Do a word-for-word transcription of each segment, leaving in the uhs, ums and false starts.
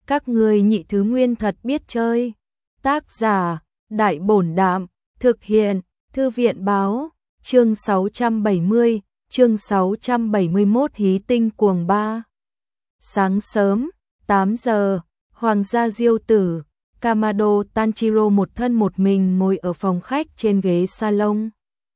Các ngươi nhị thứ nguyên thật biết chơi. Tác giả, Đại Bổn Đạm, thực hiện, Thư viện Báo, chương sáu trăm bảy mươi, chương sáu trăm bảy mươi mốt Hí tinh cuồng ba. Sáng sớm, tám giờ, Hoàng gia Diêu tử, Kamado Tanjiro một thân một mình ngồi ở phòng khách trên ghế salon.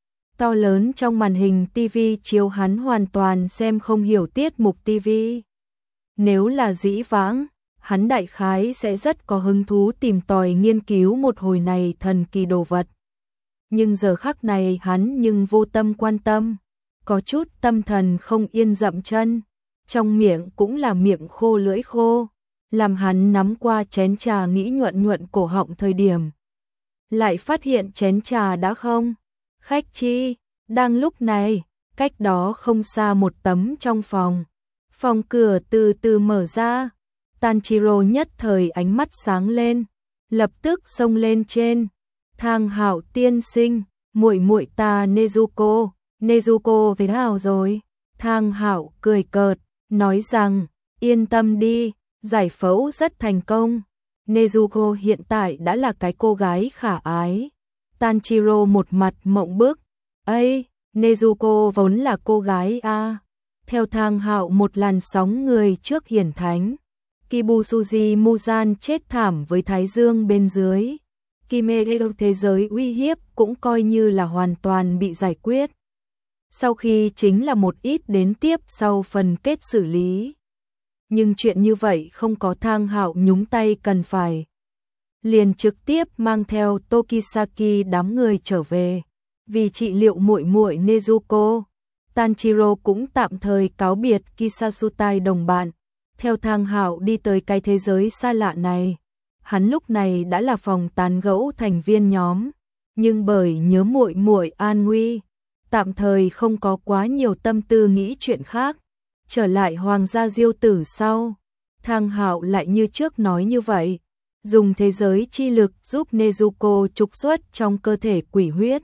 To lớn trong màn hình tivi chiếu hắn hoàn toàn xem không hiểu tiết mục tivi. Nếu là dĩ vãng, hắn đại khái sẽ rất có hứng thú tìm tòi nghiên cứu một hồi này thần kỳ đồ vật. Nhưng giờ khắc này hắn nhưng vô tâm quan tâm, có chút tâm thần không yên dậm chân, trong miệng cũng là miệng khô lưỡi khô, làm hắn nắm qua chén trà nghĩ nhuận nhuận cổ họng thời điểm. Lại phát hiện chén trà đã không. Khách chi, đang lúc này, cách đó không xa một tấm trong phòng. Phòng cửa từ từ mở ra, Tanjiro nhất thời ánh mắt sáng lên, lập tức xông lên trên. Thang Hạo tiên sinh, muội muội ta Nezuko, Nezuko thế nào rồi? Thang Hạo cười cợt, nói rằng, yên tâm đi, giải phẫu rất thành công. Nezuko hiện tại đã là cái cô gái khả ái. Tanjiro một mặt mộng bức, ây, Nezuko vốn là cô gái a. À. Theo Thang Hạo một làn sóng người trước hiển thánh. Kibusuji Muzan chết thảm với thái dương bên dưới. Kimetsu thế giới uy hiếp cũng coi như là hoàn toàn bị giải quyết. Sau khi chính là một ít đến tiếp sau phần kết xử lý. Nhưng chuyện như vậy không có Thang Hạo nhúng tay cần phải. Liền trực tiếp mang theo Tokisaki đám người trở về. Vì trị liệu muội muội Nezuko, Tanjiro cũng tạm thời cáo biệt Kisasutai đồng bạn. Theo Thang Hạo đi tới cái thế giới xa lạ này. Hắn lúc này đã là phòng tán gẫu thành viên nhóm, nhưng bởi nhớ muội muội an nguy, tạm thời không có quá nhiều tâm tư nghĩ chuyện khác. Trở lại Hoàng gia Diêu tử sau, Thang Hạo lại như trước nói như vậy, dùng thế giới chi lực giúp Nezuko trục xuất trong cơ thể quỷ huyết.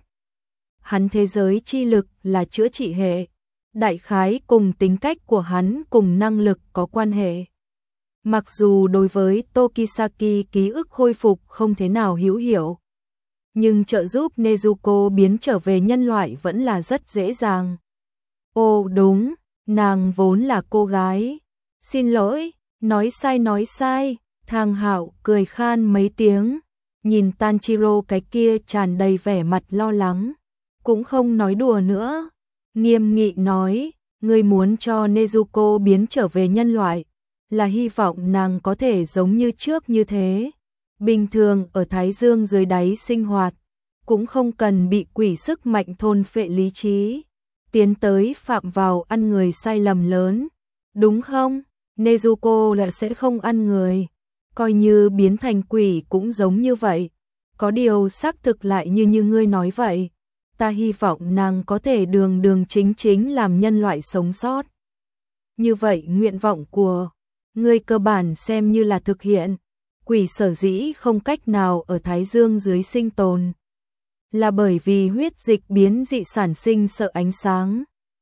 Hắn thế giới chi lực là chữa trị hệ, đại khái cùng tính cách của hắn cùng năng lực có quan hệ. Mặc dù đối với Tokisaki ký ức khôi phục không thế nào hữu hiệu, nhưng trợ giúp Nezuko biến trở về nhân loại vẫn là rất dễ dàng. Ồ đúng, nàng vốn là cô gái. Xin lỗi, nói sai nói sai. Thang Hạo cười khan mấy tiếng, nhìn Tanjiro cái kia tràn đầy vẻ mặt lo lắng, cũng không nói đùa nữa, nghiêm nghị nói, ngươi muốn cho Nezuko biến trở về nhân loại, là hy vọng nàng có thể giống như trước như thế, bình thường ở Thái Dương dưới đáy sinh hoạt, cũng không cần bị quỷ sức mạnh thôn phệ lý trí, tiến tới phạm vào ăn người sai lầm lớn, đúng không? Nezuko là sẽ không ăn người, coi như biến thành quỷ cũng giống như vậy, có điều xác thực lại như như ngươi nói vậy, ta hy vọng nàng có thể đường đường chính chính làm nhân loại sống sót. Như vậy nguyện vọng của ngươi cơ bản xem như là thực hiện. Quỷ sở dĩ không cách nào ở Thái Dương dưới sinh tồn, là bởi vì huyết dịch biến dị sản sinh sợ ánh sáng.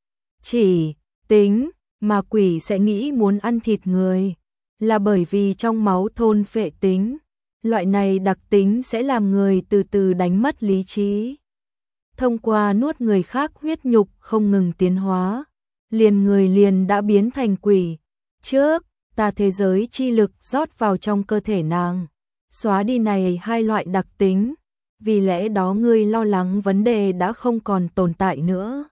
Chỉ tính mà quỷ sẽ nghĩ muốn ăn thịt người, là bởi vì trong máu thôn phệ tính, loại này đặc tính sẽ làm người từ từ đánh mất lý trí. Thông qua nuốt người khác huyết nhục không ngừng tiến hóa, liền người liền đã biến thành quỷ. Trước, ta thế giới chi lực rót vào trong cơ thể nàng, xóa đi này hai loại đặc tính, vì lẽ đó ngươi lo lắng vấn đề đã không còn tồn tại nữa.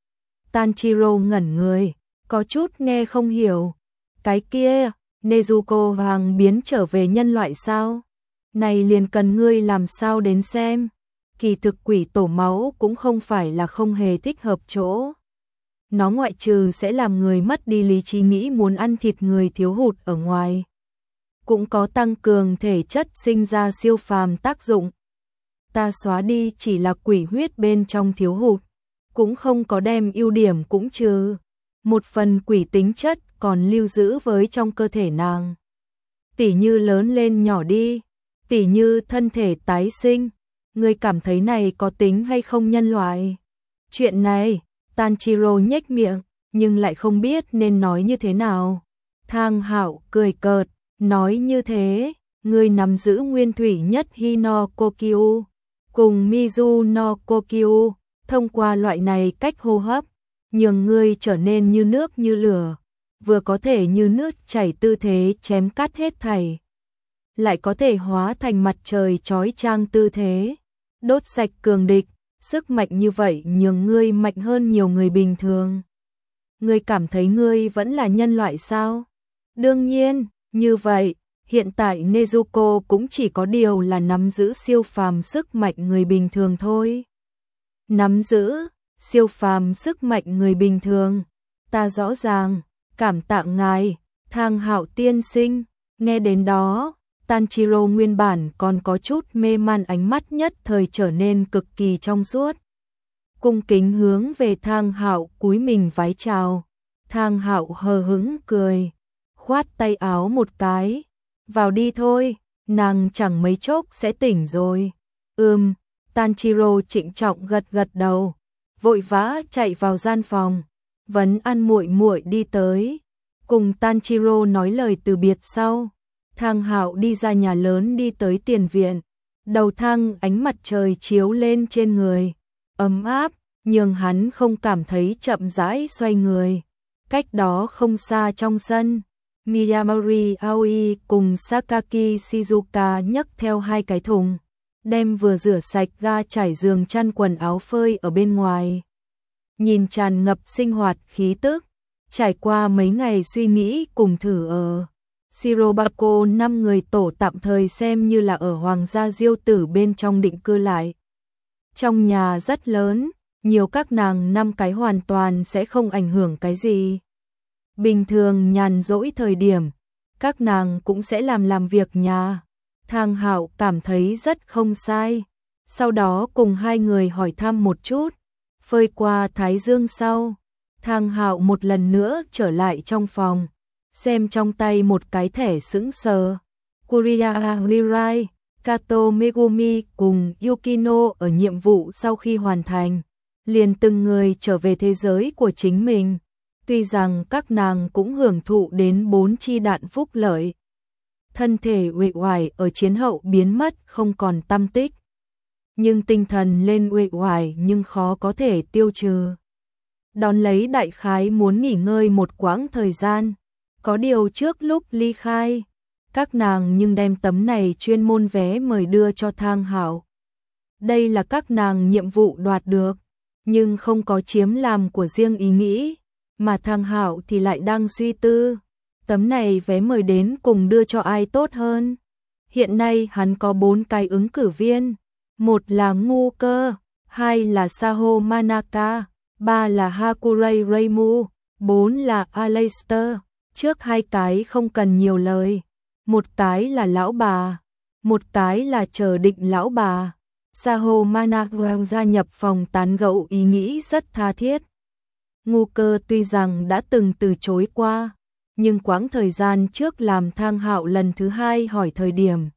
Tanjiro ngẩn người, có chút nghe không hiểu. Cái kia, Nezuko hoàng biến trở về nhân loại sao? Này liền cần ngươi làm sao đến xem. Kỳ thực quỷ tổ máu cũng không phải là không hề thích hợp chỗ. Nó ngoại trừ sẽ làm người mất đi lý trí nghĩ muốn ăn thịt người thiếu hụt ở ngoài, cũng có tăng cường thể chất sinh ra siêu phàm tác dụng. Ta xóa đi chỉ là quỷ huyết bên trong thiếu hụt, cũng không có đem ưu điểm cũng trừ. Một phần quỷ tính chất còn lưu giữ với trong cơ thể nàng. Tỉ như lớn lên nhỏ đi, tỉ như thân thể tái sinh. Ngươi cảm thấy này có tính hay không nhân loại? Chuyện này, Tanjiro nhếch miệng, nhưng lại không biết nên nói như thế nào. Thang Hạo cười cợt, Nói như thế, ngươi nắm giữ nguyên thủy nhất Hi no Kokyu cùng Mizu no Kokyu, thông qua loại này cách hô hấp, nhường ngươi trở nên như nước như lửa, vừa có thể như nước chảy tư thế chém cắt hết thảy, lại có thể hóa thành mặt trời chói chang tư thế, đốt sạch cường địch, sức mạnh như vậy nhường ngươi mạnh hơn nhiều người bình thường. Ngươi cảm thấy ngươi vẫn là nhân loại sao? Đương nhiên, như vậy, hiện tại Nezuko cũng chỉ có điều là nắm giữ siêu phàm sức mạnh người bình thường thôi. Nắm giữ siêu phàm sức mạnh người bình thường, ta rõ ràng, cảm tạ ngài, Thang Hạo tiên sinh. Nghe đến đó, Tanjiro nguyên bản còn có chút mê man, ánh mắt nhất thời trở nên cực kỳ trong suốt. Cung kính hướng về Thang Hạo cúi mình vái chào. Thang Hạo hờ hững cười, khoát tay áo một cái, vào đi thôi, nàng chẳng mấy chốc sẽ tỉnh rồi. Ừm, Tanjiro trịnh trọng gật gật đầu, vội vã chạy vào gian phòng, vấn an muội muội đi tới, cùng Tanjiro nói lời từ biệt sau. Thang Hạo đi ra nhà lớn đi tới tiền viện, đầu thang ánh mặt trời chiếu lên trên người, ấm áp, nhưng hắn không cảm thấy chậm rãi xoay người. Cách đó không xa trong sân, Miyamori Aoi cùng Sakaki Shizuka nhấc theo hai cái thùng, đem vừa rửa sạch ga trải giường chăn quần áo phơi ở bên ngoài. Nhìn tràn ngập sinh hoạt khí tức, trải qua mấy ngày suy nghĩ cùng thử ở Shirobako, năm người tổ tạm thời xem như là ở Hoàng gia Diêu Tử bên trong định cư lại. Trong nhà rất lớn, nhiều các nàng năm cái hoàn toàn sẽ không ảnh hưởng cái gì. Bình thường nhàn rỗi thời điểm, các nàng cũng sẽ làm làm việc nhà. Thang Hạo cảm thấy rất không sai. Sau đó cùng hai người hỏi thăm một chút, phơi qua thái dương sau, Thang Hạo một lần nữa trở lại trong phòng, xem trong tay một cái thẻ sững sờ. Kuriya Rirai, Kato Megumi cùng Yukino ở nhiệm vụ sau khi hoàn thành, liền từng người trở về thế giới của chính mình. Tuy rằng các nàng cũng hưởng thụ đến bốn chi đạn phúc lợi, thân thể uể oải ở chiến hậu biến mất không còn tăm tích, nhưng tinh thần lên uể oải nhưng khó có thể tiêu trừ. Đón lấy đại khái muốn nghỉ ngơi một quãng thời gian, có điều trước lúc ly khai, các nàng nhưng đem tấm này chuyên môn vé mời đưa cho Thang Hạo. Đây là các nàng nhiệm vụ đoạt được, nhưng không có chiếm làm của riêng ý nghĩ, mà Thang Hạo thì lại đang suy tư, tấm này vé mời đến cùng đưa cho ai tốt hơn. Hiện nay hắn có bốn cái ứng cử viên, một là Ngu Cơ, hai là Saho Manaka, ba là Hakurei Reimu, bốn là Aleister. Trước hai cái không cần nhiều lời, một cái là lão bà, một cái là chờ định lão bà. Saho Manaka gia nhập phòng tán gẫu ý nghĩ rất tha thiết. Ngu Cơ tuy rằng đã từng từ chối qua, nhưng quãng thời gian trước làm Thang Hạo lần thứ hai hỏi thời điểm,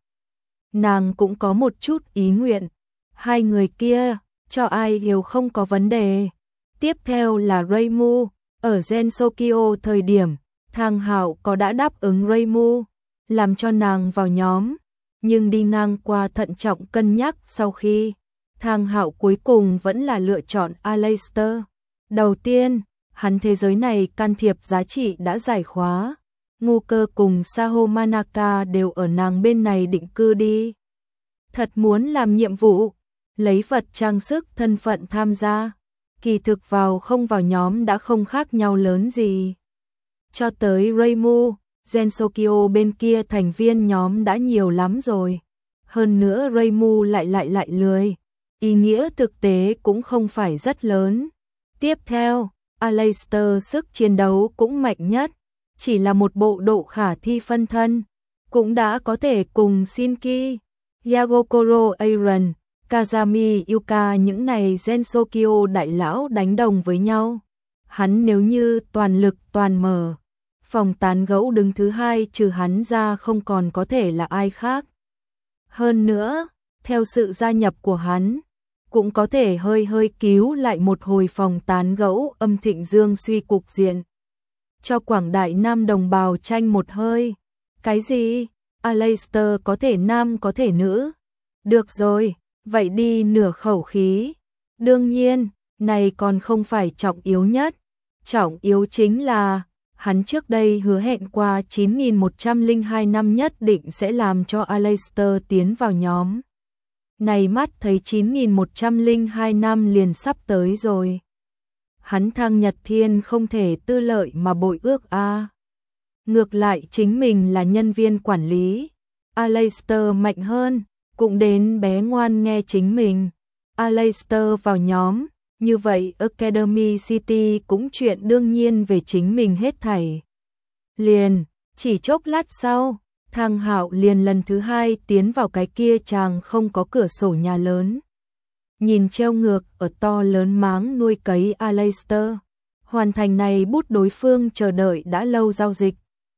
nàng cũng có một chút ý nguyện. Hai người kia, cho ai đều không có vấn đề. Tiếp theo là Reimu, ở Gensokyo thời điểm, Thang Hạo có đã đáp ứng Reimu, làm cho nàng vào nhóm, nhưng đi ngang qua thận trọng cân nhắc sau khi, Thang Hạo cuối cùng vẫn là lựa chọn Aleister. Đầu tiên, hắn thế giới này can thiệp giá trị đã giải khóa, Ngu Cơ cùng Saho Manaka đều ở nàng bên này định cư đi. Thật muốn làm nhiệm vụ, lấy vật trang sức thân phận tham gia, kỳ thực vào không vào nhóm đã không khác nhau lớn gì. Cho tới Reimu, Gensokyo bên kia thành viên nhóm đã nhiều lắm rồi. Hơn nữa Reimu lại lại lại lười, ý nghĩa thực tế cũng không phải rất lớn. Tiếp theo, Aleister sức chiến đấu cũng mạnh nhất, chỉ là một bộ độ khả thi phân thân, cũng đã có thể cùng Shinki, Yagokoro Aaron, Kazami Yuka những này Gensokyo đại lão đánh đồng với nhau. Hắn nếu như toàn lực toàn mở, phòng tán gẫu đứng thứ hai trừ hắn ra không còn có thể là ai khác. Hơn nữa, theo sự gia nhập của hắn, cũng có thể hơi hơi cứu lại một hồi phòng tán gẫu âm thịnh dương suy cục diện. Cho quảng đại nam đồng bào tranh một hơi, Cái gì? Aleister có thể nam có thể nữ? Được rồi, vậy đi nửa khẩu khí. Đương nhiên, này còn không phải trọng yếu nhất. Trọng yếu chính là, hắn trước đây hứa hẹn qua chín nghìn một trăm lẻ hai năm nhất định sẽ làm cho Aleister tiến vào nhóm. Này mắt thấy chín nghìn một trăm lẻ hai năm liền sắp tới rồi. Hắn Thang Nhật Thiên không thể tư lợi mà bội ước a. À. Ngược lại chính mình là nhân viên quản lý. Aleister mạnh hơn, cũng đến bé ngoan nghe chính mình. Aleister vào nhóm, như vậy Academy City cũng chuyện đương nhiên về chính mình hết thảy. Liền, chỉ chốc lát sau, Thang Hạo liền lần thứ hai tiến vào cái kia chàng không có cửa sổ nhà lớn. Nhìn treo ngược ở to lớn máng nuôi cấy Aleister, hoàn thành này bút đối phương chờ đợi đã lâu giao dịch.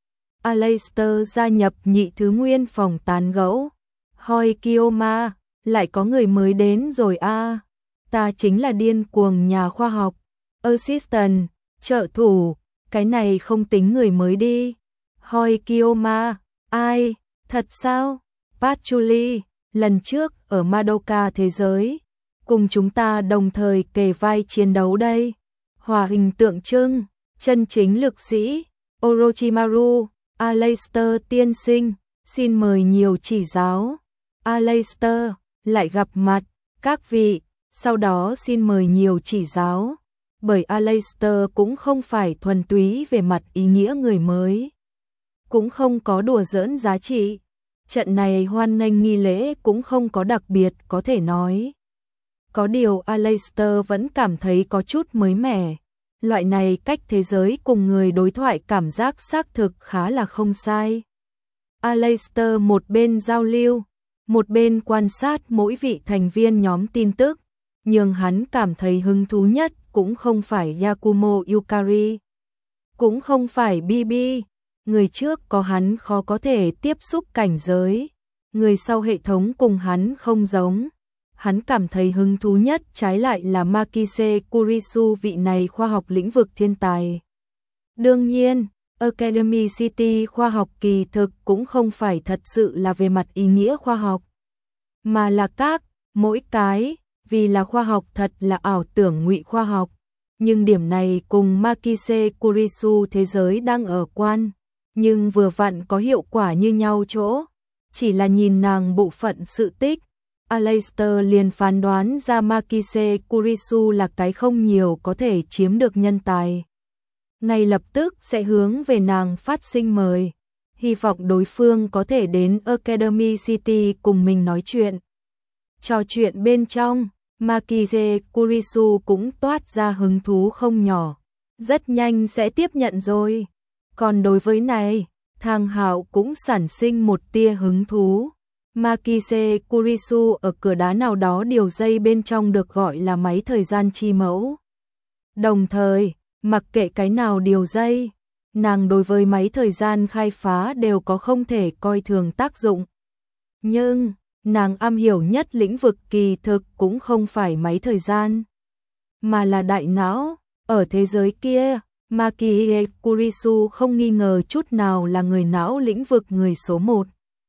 Aleister gia nhập nhị thứ nguyên phòng tán gẫu. Hoi Kioma, lại có người mới đến rồi a. À. Ta chính là điên cuồng nhà khoa học. Assistant, trợ thủ, cái này không tính người mới đi. Hoi Kioma, ai, thật sao? Patchouli, lần trước ở Madoka thế giới, cùng chúng ta đồng thời kề vai chiến đấu đây. Hòa hình tượng trưng, chân chính lực sĩ, Orochimaru, Aleister tiên sinh, xin mời nhiều chỉ giáo. Aleister, lại gặp mặt, các vị, sau đó xin mời nhiều chỉ giáo. Bởi Aleister cũng không phải thuần túy về mặt ý nghĩa người mới, cũng không có đùa giỡn giá trị. Trận này hoan nghênh nghi lễ cũng không có đặc biệt có thể nói. Có điều Aleister vẫn cảm thấy có chút mới mẻ. Loại này cách thế giới cùng người đối thoại cảm giác xác thực khá là không sai. Aleister một bên giao lưu, một bên quan sát mỗi vị thành viên nhóm tin tức, nhưng hắn cảm thấy hứng thú nhất cũng không phải Yakumo Yukari, cũng không phải Bibi. Người trước có hắn khó có thể tiếp xúc cảnh giới, người sau hệ thống cùng hắn không giống. Hắn cảm thấy hứng thú nhất trái lại là Makise Kurisu, vị này khoa học lĩnh vực thiên tài. Đương nhiên, Academy City khoa học kỳ thực cũng không phải thật sự là về mặt ý nghĩa khoa học, mà là các, mỗi cái, vì là khoa học thật là ảo tưởng ngụy khoa học. Nhưng điểm này cùng Makise Kurisu thế giới đang ở quan, nhưng vừa vặn có hiệu quả như nhau chỗ. Chỉ là nhìn nàng bộ phận sự tích, Aleister liền phán đoán ra Makise Kurisu là cái không nhiều có thể chiếm được nhân tài. Ngay lập tức sẽ hướng về nàng phát sinh mời, hy vọng đối phương có thể đến Academy City cùng mình nói chuyện. Trò chuyện bên trong, Makise Kurisu cũng toát ra hứng thú không nhỏ, rất nhanh sẽ tiếp nhận rồi. Còn đối với này, Thang Hạo cũng sản sinh một tia hứng thú. Makise Kurisu ở cửa đá nào đó điều dây bên trong được gọi là máy thời gian chi mẫu. Đồng thời, mặc kệ cái nào điều dây, nàng đối với máy thời gian khai phá đều có không thể coi thường tác dụng. Nhưng, nàng am hiểu nhất lĩnh vực kỳ thực cũng không phải máy thời gian, mà là đại não. Ở thế giới kia, Makise Kurisu không nghi ngờ chút nào là người não lĩnh vực người số một.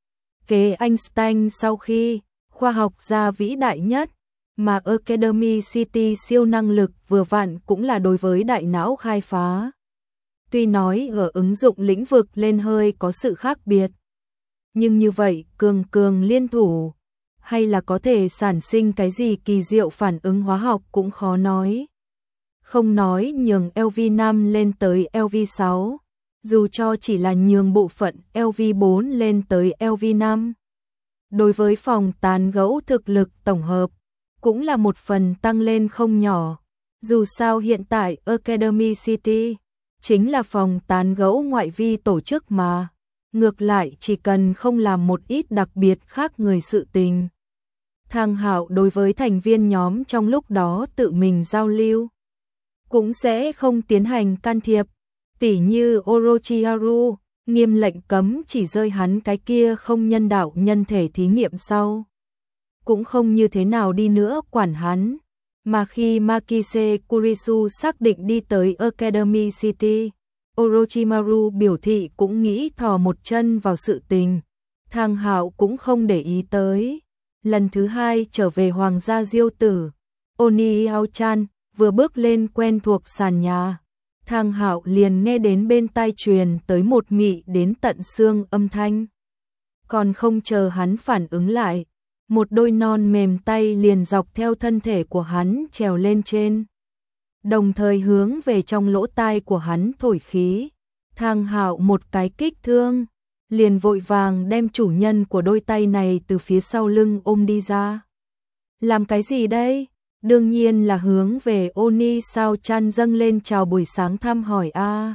Kế Einstein sau khi, khoa học gia vĩ đại nhất, mà Academy City siêu năng lực vừa vặn cũng là đối với đại não khai phá. Tuy nói ở ứng dụng lĩnh vực lên hơi có sự khác biệt, nhưng như vậy cường cường liên thủ, hay là có thể sản sinh cái gì kỳ diệu phản ứng hóa học cũng khó nói. Không nói nhường L V năm lên tới L V sáu, dù cho chỉ là nhường bộ phận L V bốn lên tới L V năm. Đối với phòng tán gẫu thực lực tổng hợp, cũng là một phần tăng lên không nhỏ. Dù sao hiện tại Academy City chính là phòng tán gẫu ngoại vi tổ chức mà. Ngược lại chỉ cần không làm một ít đặc biệt khác người sự tình. Thang Hạo đối với thành viên nhóm trong lúc đó tự mình giao lưu, cũng sẽ không tiến hành can thiệp. Tỉ như Orochimaru, nghiêm lệnh cấm chỉ rơi hắn cái kia không nhân đạo nhân thể thí nghiệm sau. Cũng không như thế nào đi nữa quản hắn. Mà khi Makise Kurisu xác định đi tới Academy City, Orochimaru biểu thị cũng nghĩ thò một chân vào sự tình. Thang Hạo cũng không để ý tới. Lần thứ hai trở về Hoàng gia Diêu Tử, Oni Ao-chan vừa bước lên quen thuộc sàn nhà. Thang Hạo liền nghe đến bên tai truyền tới một mị đến tận xương âm thanh. Còn không chờ hắn phản ứng lại, một đôi non mềm tay liền dọc theo thân thể của hắn trèo lên trên, đồng thời hướng về trong lỗ tai của hắn thổi khí. Thang Hạo một cái kích thương, liền vội vàng đem chủ nhân của đôi tay này từ phía sau lưng ôm đi ra. Làm cái gì đây? Đương nhiên là hướng về Oni Sao Chan dâng lên chào buổi sáng thăm hỏi a. À.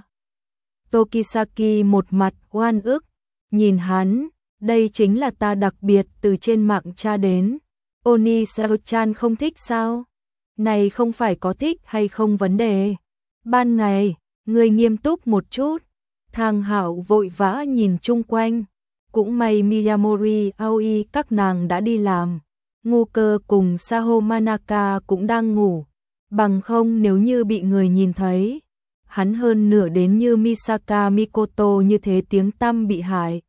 Tokisaki một mặt oan ức, nhìn hắn, đây chính là ta đặc biệt từ trên mạng tra đến. Oni Sao Chan không thích sao? Này không phải có thích hay không vấn đề. Ban ngày, người nghiêm túc một chút. Thang Hạo vội vã nhìn chung quanh, cũng may Miyamori Aoi các nàng đã đi làm. Ngô Cơ cùng Saho Manaka cũng đang ngủ, bằng không nếu như bị người nhìn thấy, hắn hơn nửa đến như Misaka Mikoto như thế tiếng tăm bị hại.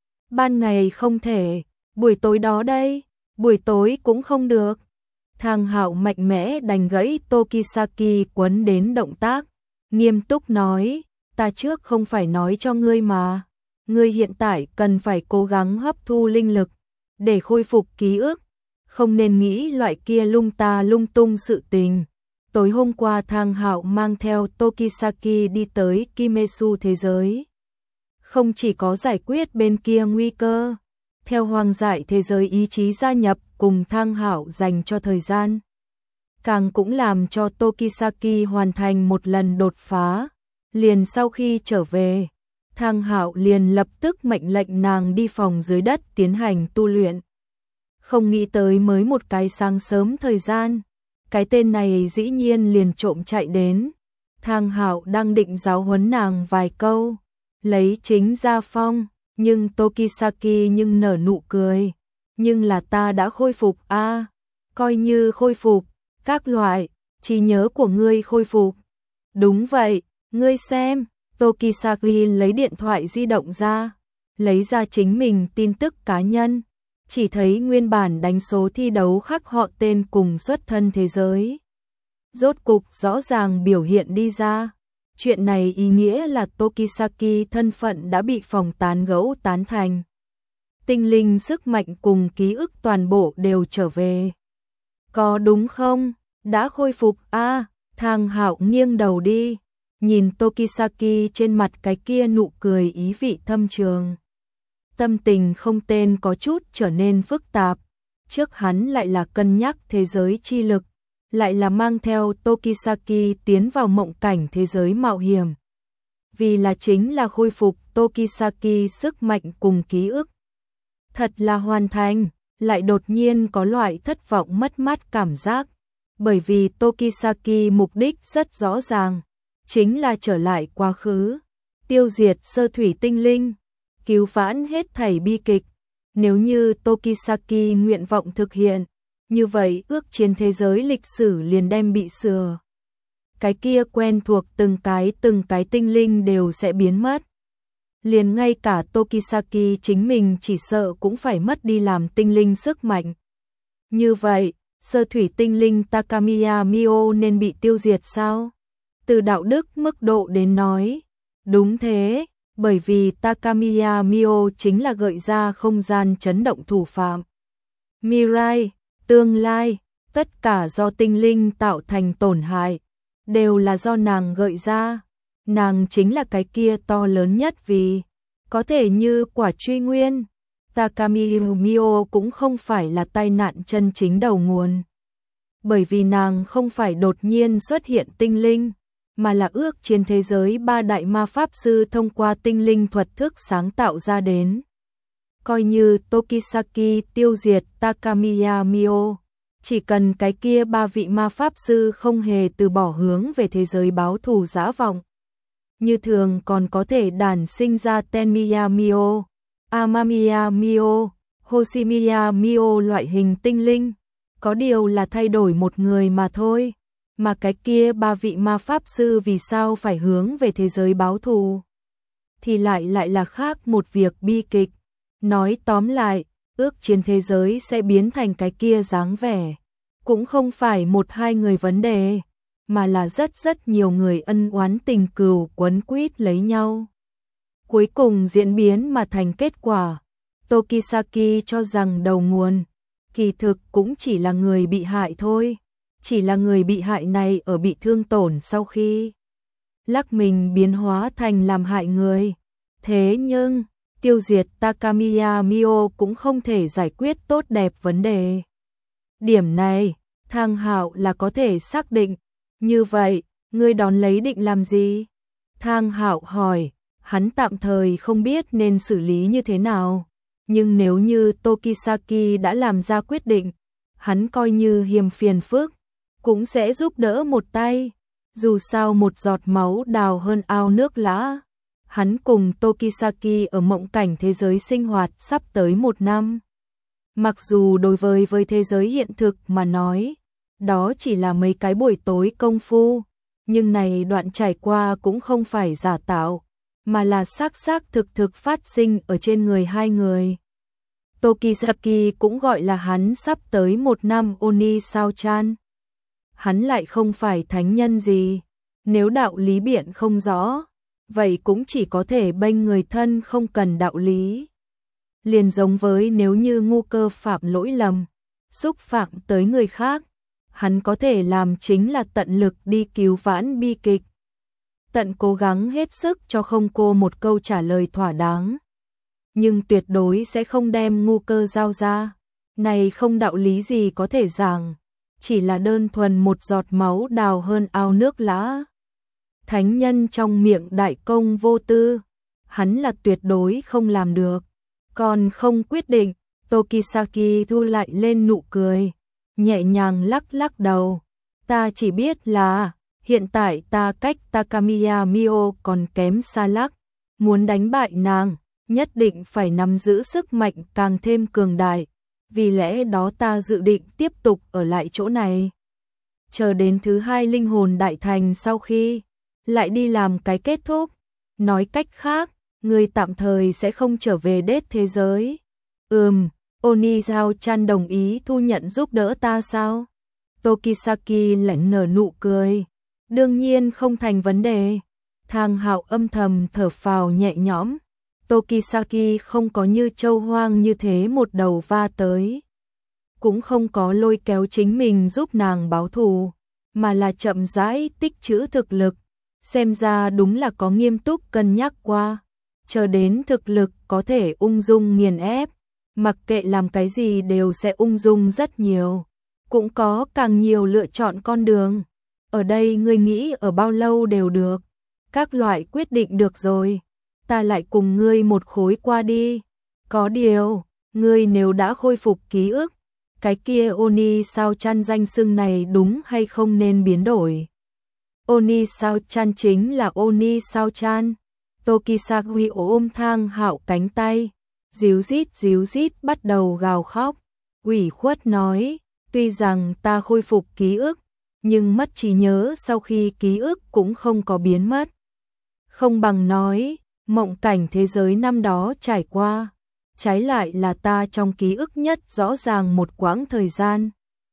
Ban ngày không thể, buổi tối đó đây, buổi tối cũng không được. Thang Hạo mạnh mẽ đành gãy Tokisaki quấn đến động tác, nghiêm túc nói, ta trước không phải nói cho ngươi mà, ngươi hiện tại cần phải cố gắng hấp thu linh lực, để khôi phục ký ức. Không nên nghĩ loại kia lung ta lung tung sự tình. Tối hôm qua Thang Hạo mang theo Tokisaki đi tới Kimetsu thế giới. Không chỉ có giải quyết bên kia nguy cơ, theo hoang dại thế giới ý chí gia nhập cùng Thang Hạo dành cho thời gian. Càng cũng làm cho Tokisaki hoàn thành một lần đột phá. Liền sau khi trở về, Thang Hạo liền lập tức mệnh lệnh nàng đi phòng dưới đất tiến hành tu luyện. Không nghĩ tới mới một cái sáng sớm thời gian, cái tên này dĩ nhiên liền trộm chạy đến. Thang Hạo đang định giáo huấn nàng vài câu, lấy chính ra phong, nhưng Tokisaki nhưng nở nụ cười. Nhưng là ta đã khôi phục a, à, coi như khôi phục, các loại, trí nhớ của ngươi khôi phục. Đúng vậy, ngươi xem, Tokisaki lấy điện thoại di động ra, lấy ra chính mình tin tức cá nhân. Chỉ thấy nguyên bản đánh số thi đấu khắc họ tên cùng xuất thân thế giới. Rốt cục rõ ràng biểu hiện đi ra. Chuyện này ý nghĩa là Tokisaki thân phận đã bị phòng tán gẫu tán thành. Tinh linh sức mạnh cùng ký ức toàn bộ đều trở về. Có đúng không? Đã khôi phục a. À, Thang Hạo nghiêng đầu đi, nhìn Tokisaki trên mặt cái kia nụ cười ý vị thâm trường. Tâm tình không tên có chút trở nên phức tạp, trước hắn lại là cân nhắc thế giới chi lực, lại là mang theo Tokisaki tiến vào mộng cảnh thế giới mạo hiểm. Vì là chính là khôi phục Tokisaki sức mạnh cùng ký ức. Thật là hoàn thành, lại đột nhiên có loại thất vọng mất mát cảm giác, bởi vì Tokisaki mục đích rất rõ ràng, chính là trở lại quá khứ, tiêu diệt sơ thủy tinh linh, cứu vãn hết thảy bi kịch. Nếu như Tokisaki nguyện vọng thực hiện, như vậy ước chiến thế giới lịch sử liền đem bị sửa. Cái kia quen thuộc từng cái từng cái tinh linh đều sẽ biến mất. Liền ngay cả Tokisaki chính mình chỉ sợ cũng phải mất đi làm tinh linh sức mạnh. Như vậy, sơ thủy tinh linh Takamiya Mio nên bị tiêu diệt sao? Từ đạo đức mức độ đến nói, đúng thế. Bởi vì Takamiya Mio chính là gợi ra không gian chấn động thủ phạm. Mirai, tương lai, tất cả do tinh linh tạo thành tổn hại, đều là do nàng gợi ra. Nàng chính là cái kia to lớn nhất vì có thể như quả truy nguyên. Takamiya Mio cũng không phải là tai nạn chân chính đầu nguồn. Bởi vì nàng không phải đột nhiên xuất hiện tinh linh, mà là ước chiến thế giới ba đại ma pháp sư thông qua tinh linh thuật thức sáng tạo ra đến. Coi như Tokisaki tiêu diệt Takamiya Mio, chỉ cần cái kia ba vị ma pháp sư không hề từ bỏ hướng về thế giới báo thù dã vọng. Như thường còn có thể đản sinh ra Tenmiya Mio, Amamiya Mio, Hoshimiya Mio loại hình tinh linh, có điều là thay đổi một người mà thôi. Mà cái kia ba vị ma pháp sư vì sao phải hướng về thế giới báo thù? Thì lại lại là khác một việc bi kịch. Nói tóm lại, ước chiến thế giới sẽ biến thành cái kia dáng vẻ. Cũng không phải một hai người vấn đề, mà là rất rất nhiều người ân oán tình cừu quấn quýt lấy nhau. Cuối cùng diễn biến mà thành kết quả. Tokisaki cho rằng đầu nguồn, kỳ thực cũng chỉ là người bị hại thôi. Chỉ là người bị hại này ở bị thương tổn sau khi lắc mình biến hóa thành làm hại người. Thế nhưng, tiêu diệt Takamiya Mio cũng không thể giải quyết tốt đẹp vấn đề. Điểm này, Thang Hạo là có thể xác định. Như vậy, ngươi đón lấy định làm gì? Thang Hạo hỏi, hắn tạm thời không biết nên xử lý như thế nào. Nhưng nếu như Tokisaki đã làm ra quyết định, hắn coi như hiềm phiền phức, cũng sẽ giúp đỡ một tay. Dù sao một giọt máu đào hơn ao nước lã. Hắn cùng Tokisaki ở mộng cảnh thế giới sinh hoạt sắp tới một năm. Mặc dù đối với với thế giới hiện thực mà nói, đó chỉ là mấy cái buổi tối công phu, nhưng này đoạn trải qua cũng không phải giả tạo, mà là xác xác thực thực phát sinh ở trên người hai người. Tokisaki cũng gọi là hắn sắp tới một năm Oni sao chan. Hắn lại không phải thánh nhân gì, nếu đạo lý biện không rõ, vậy cũng chỉ có thể bênh người thân không cần đạo lý. Liền giống với nếu như ngu cơ phạm lỗi lầm, xúc phạm tới người khác, hắn có thể làm chính là tận lực đi cứu vãn bi kịch. Tận cố gắng hết sức cho không cô một câu trả lời thỏa đáng. Nhưng tuyệt đối sẽ không đem ngu cơ giao ra. Này không đạo lý gì có thể giảng, chỉ là đơn thuần một giọt máu đào hơn ao nước lã. Thánh nhân trong miệng đại công vô tư, hắn là tuyệt đối không làm được. Còn không quyết định, Tokisaki thu lại lên nụ cười, nhẹ nhàng lắc lắc đầu. Ta chỉ biết là, hiện tại ta cách Takamiya Mio còn kém xa lắc. Muốn đánh bại nàng, nhất định phải nắm giữ sức mạnh càng thêm cường đại. Vì lẽ đó ta dự định tiếp tục ở lại chỗ này. Chờ đến thứ hai linh hồn đại thành sau khi, lại đi làm cái kết thúc. Nói cách khác, người tạm thời sẽ không trở về đết thế giới. Ừm, Oni sao chan đồng ý thu nhận giúp đỡ ta sao? Tokisaki lạnh nở nụ cười. Đương nhiên không thành vấn đề. Thang Hạo âm thầm thở phào nhẹ nhõm. Tokisaki không có như châu hoang như thế một đầu va tới. Cũng không có lôi kéo chính mình giúp nàng báo thù, mà là chậm rãi tích trữ thực lực. Xem ra đúng là có nghiêm túc cân nhắc qua. Chờ đến thực lực có thể ung dung nghiền ép, mặc kệ làm cái gì đều sẽ ung dung rất nhiều. Cũng có càng nhiều lựa chọn con đường. Ở đây ngươi nghĩ ở bao lâu đều được. Các loại quyết định được rồi. Ta lại cùng ngươi một khối qua đi. Có điều, ngươi nếu đã khôi phục ký ức, cái kia Oni sao chan danh xưng này đúng hay không nên biến đổi. Oni sao chan chính là Oni sao chan. Tokisaki ôm Thang Hạo cánh tay, díu dít díu dít bắt đầu gào khóc. Ủy khuất nói, tuy rằng ta khôi phục ký ức, nhưng mất trí nhớ sau khi ký ức cũng không có biến mất. Không bằng nói, mộng cảnh thế giới năm đó trải qua, trái lại là ta trong ký ức nhất rõ ràng một quãng thời gian.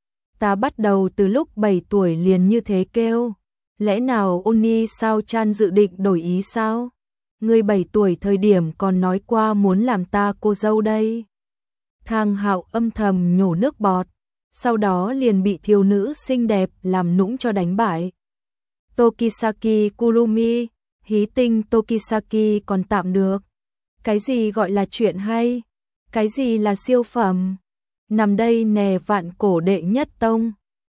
Ta bắt đầu từ lúc bảy tuổi liền như thế kêu, lẽ nào Oni sao chan dự định đổi ý sao? Ngươi bảy tuổi thời điểm còn nói qua muốn làm ta cô dâu đây. Thang Hạo âm thầm nhổ nước bọt, sau đó liền bị thiếu nữ xinh đẹp làm nũng cho đánh bại. Tokisaki Kurumi, hí tinh Tokisaki còn tạm được. Cái gì gọi là chuyện hay? Cái gì là siêu phẩm? Nằm đây nè vạn cổ đệ nhất tông.